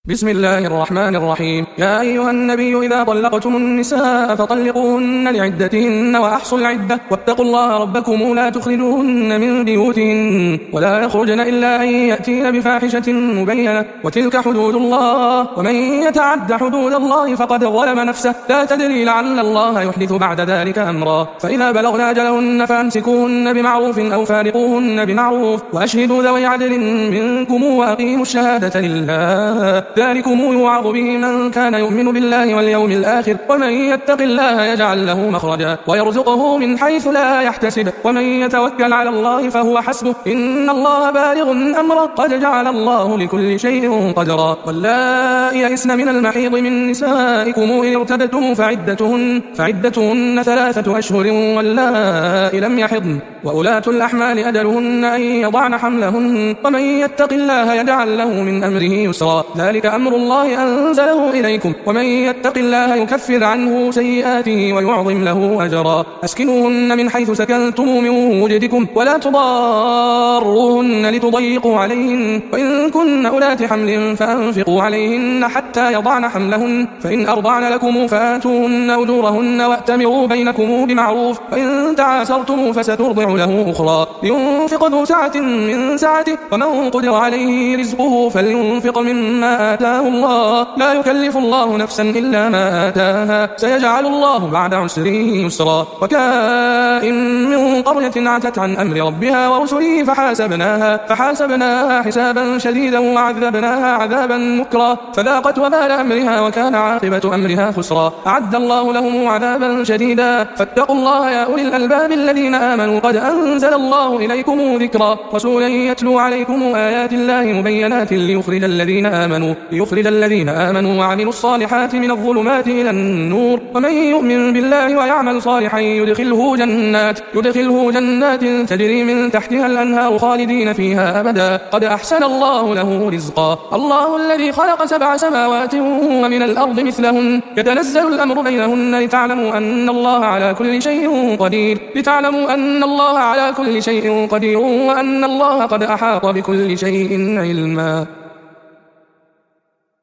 بسم الله الرحمن الرحيم. يا أيها النبي إذا طلقتم النساء فطلقوهن لعدتهن وأحصوا العدة واتقوا الله ربكم لا تخرجوهن من بيوتهن ولا يخرجن إلا أن يأتين بفاحشة مبينة وتلك حدود الله ومن يتعد حدود الله فقد ظلم نفسه لا تدري لعل الله يحدث بعد ذلك أمرا. فإذا بلغن أجلهن فأمسكوهن بمعروف أو فارقوهن بمعروف وأشهدوا ذوي عدل منكم وأقيموا الشهادة لله ذلكم يوعظ به من كان يؤمن بالله واليوم الآخر ومن يتق الله يجعل له مخرجا ويرزقه من حيث لا يحتسب ومن يتوكل على الله فهو حسبه إن الله بالغ أمره قد جعل الله لكل شيء قدرا. واللائي يئسن من المحيض من نسائكم إن ارتبتم فعدتهن 3 أشهر واللائي لم يحضن وأولاة الأحمال أجلهن أن يضعن حملهن ومن يتق الله يجعل له من أمره يسرا. ذلك أمر الله أنزله إليكم ومن يتق الله يكفر عنه سيئاته ويعظم له أجرا. أسكنوهن من حيث سكنتم من وجدكم ولا تضاروهن لتضيقوا عليهن وإن كن أولات حمل فأنفقوا عليهن حتى يضعن حملهن فإن أرضعن لكم فآتوهن أجورهن وأتمروا بينكم بمعروف وإن تعاسرتم فسترضع له أخرى لينفق ذو سعة من سعته ومن قدر عليه رزقه فلينفق مما آتاه الله لا يكلف الله نفسا إلا ما آتاها سيجعل الله بعد عسره يسرا. وكائن من قرية عتت عن أمر ربها ورسله فحاسبناها حسابا شديدا وعذبناها عذابا نكرا فذاقت وبال أمرها وكان عاقبة أمرها خسرا. أعد الله لهم عذابا شديدا فاتقوا الله يا أولي الألباب الذين آمنوا قد أنزل الله إليكم ذكرا رسولا يتلو عليكم آيات الله مبينات ليخرج الذين آمنوا وعملوا الصالحات من الظلمات إلى النور ومن يؤمن بالله ويعمل صالحا يدخله جنات تجري من تحتها الأنهار خالدين فيها أبدا قد أحسن الله له رزقا. الله الذي خلق 7 سماوات ومن الأرض مثلهن يتنزل الأمر بينهن لتعلموا أن الله على كل شيء قدير وأن الله قد أحاط بكل شيء علما.